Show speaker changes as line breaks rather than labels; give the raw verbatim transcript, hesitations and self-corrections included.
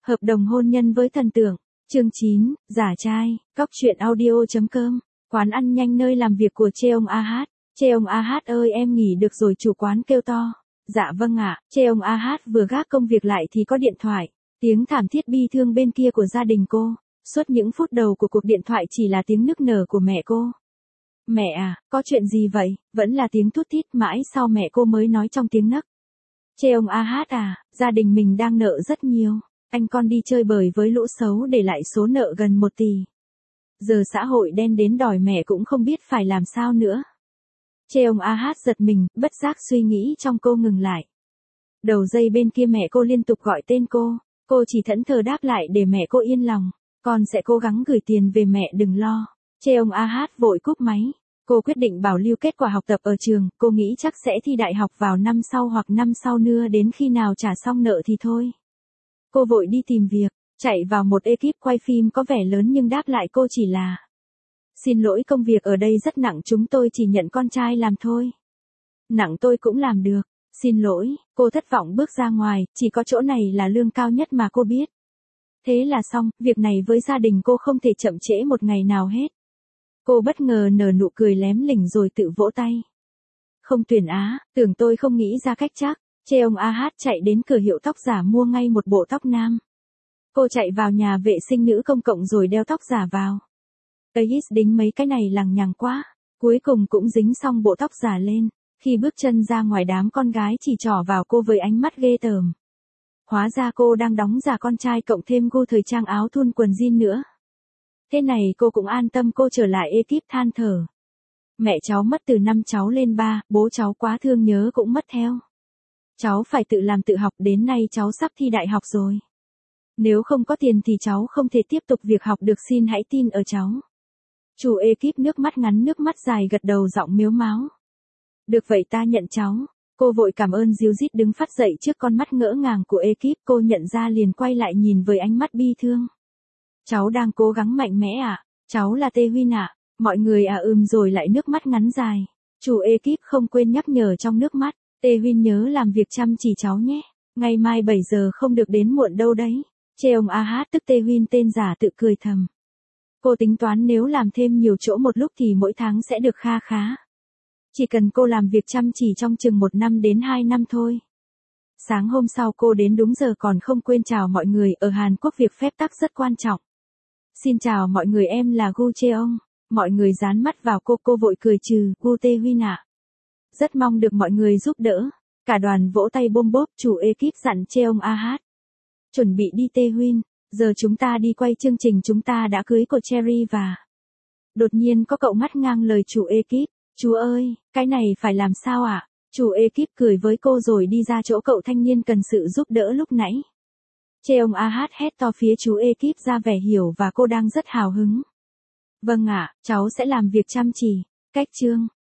Hợp đồng hôn nhân với thần tượng. Chương chín, giả trai, cóc truyện audio.com, quán ăn nhanh nơi làm việc của Cheong a hát. Cheong a hát ơi em nghỉ được rồi, chủ quán kêu to. Dạ vâng ạ, Cheong a hát vừa gác công việc lại thì có điện thoại. Tiếng thảm thiết bi thương bên kia của gia đình cô. Suốt những phút đầu của cuộc điện thoại chỉ là tiếng nức nở của mẹ cô. Mẹ à, có chuyện gì vậy? Vẫn là tiếng thút thít, mãi sau mẹ cô mới nói trong tiếng nấc. Cheong a hát à, gia đình mình đang nợ rất nhiều. Anh con đi chơi bời với lũ xấu để lại số nợ gần một tỷ. Giờ xã hội đen đến đòi mẹ cũng không biết phải làm sao nữa. Cheong a hát giật mình, bất giác suy nghĩ trong cô ngừng lại. Đầu dây bên kia mẹ cô liên tục gọi tên cô. Cô chỉ thẫn thờ đáp lại để mẹ cô yên lòng. Con sẽ cố gắng gửi tiền về mẹ, đừng lo. Cheong a hát vội cúp máy. Cô quyết định bảo lưu kết quả học tập ở trường. Cô nghĩ chắc sẽ thi đại học vào năm sau hoặc năm sau nữa, đến khi nào trả xong nợ thì thôi. Cô vội đi tìm việc, chạy vào một ekip quay phim có vẻ lớn nhưng đáp lại cô chỉ là: xin lỗi, công việc ở đây rất nặng, chúng tôi chỉ nhận con trai làm thôi. Nặng tôi cũng làm được. Xin lỗi, cô thất vọng bước ra ngoài, chỉ có chỗ này là lương cao nhất mà cô biết. Thế là xong, việc này với gia đình cô không thể chậm trễ một ngày nào hết. Cô bất ngờ nở nụ cười lém lỉnh rồi tự vỗ tay. Không tuyển á, tưởng tôi không nghĩ ra cách chắc. Cheong a hát chạy đến cửa hiệu tóc giả mua ngay một bộ tóc nam. Cô chạy vào nhà vệ sinh nữ công cộng rồi đeo tóc giả vào. Ấy đính mấy cái này lằng nhằng quá. Cuối cùng cũng dính xong bộ tóc giả lên. Khi bước chân ra ngoài, đám con gái chỉ trỏ vào cô với ánh mắt ghê tởm. Hóa ra cô đang đóng giả con trai cộng thêm gu thời trang áo thun quần jean nữa. Thế này cô cũng an tâm, cô trở lại ekip than thở. Mẹ cháu mất từ năm cháu lên ba, bố cháu quá thương nhớ cũng mất theo. Cháu phải tự làm tự học, đến nay cháu sắp thi đại học rồi. Nếu không có tiền thì cháu không thể tiếp tục việc học được, xin hãy tin ở cháu. Chủ ekip nước mắt ngắn nước mắt dài gật đầu giọng mếu máo. Được vậy ta nhận cháu. Cô vội cảm ơn díu dít đứng phát dậy trước con mắt ngỡ ngàng của ekip. Cô nhận ra liền quay lại nhìn với ánh mắt bi thương. Cháu đang cố gắng mạnh mẽ ạ. À? Cháu là Tê Huyên ạ. À? Mọi người à ừm rồi lại nước mắt ngắn dài. Chủ ekip không quên nhắc nhở trong nước mắt. Tê Huyên nhớ làm việc chăm chỉ cháu nhé. Ngày mai bảy giờ không được đến muộn đâu đấy. Cheong a hát tức Tê Huyên tên giả tự cười thầm. Cô tính toán nếu làm thêm nhiều chỗ một lúc thì mỗi tháng sẽ được kha khá. Chỉ cần cô làm việc chăm chỉ trong chừng một năm đến hai năm thôi. Sáng hôm sau cô đến đúng giờ còn không quên chào mọi người. Ở Hàn Quốc việc phép tắc rất quan trọng. Xin chào mọi người, em là Gu Cheong. Mọi người dán mắt vào cô, cô vội cười trừ. Gu Tê Huyên ạ. Rất mong được mọi người giúp đỡ. Cả đoàn vỗ tay bôm bốp. Chủ ekip dặn Cheong a hát. Chuẩn bị đi Tê Huyên. Giờ chúng ta đi quay chương trình chúng ta đã cưới của Cherry và... Đột nhiên có cậu ngắt ngang lời chủ ekip. Chú ơi, cái này phải làm sao ạ? À? Chủ ekip cười với cô rồi đi ra chỗ cậu thanh niên cần sự giúp đỡ lúc nãy. Cheong a hát hét to phía chú ekip ra vẻ hiểu và cô đang rất hào hứng. Vâng ạ, cháu sẽ làm việc chăm chỉ. Cách chương.